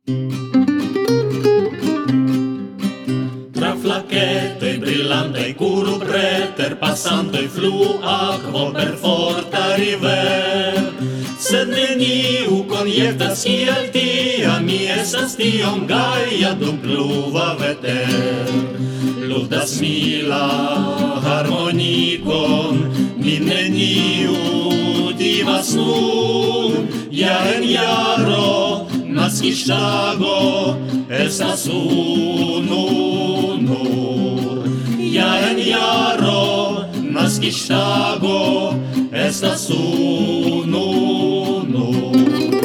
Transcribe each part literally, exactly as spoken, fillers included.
Tra flacchetoi brillantai curu preter passantoi flu aquo per forta river. Sed neniu conjectas kiel tia mi estas tiom gaia dum pluva veter. Ludas mi la harmonikon, mi neniu timas nun, ja en jaro naskiŝtago estas unu nur. Ja en jaro naskiŝtago estas unu nur.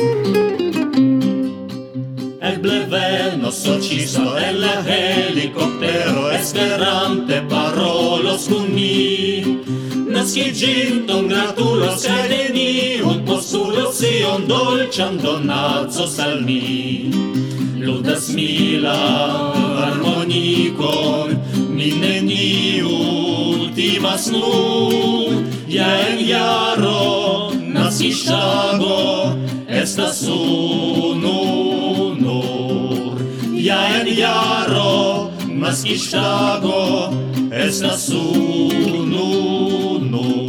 Eble venos sorĉisto el la helikoptero, esperante parolos kun mi. Naskiĝinton gratulos kaj neniun postulos ion dolĉan donacos al mi. Ludas mi la harmonikon, mi neniu timas nun, ja en jaro naskiŝtago estas unu nur. Ja en jaro naskiŝtago estas unu nur.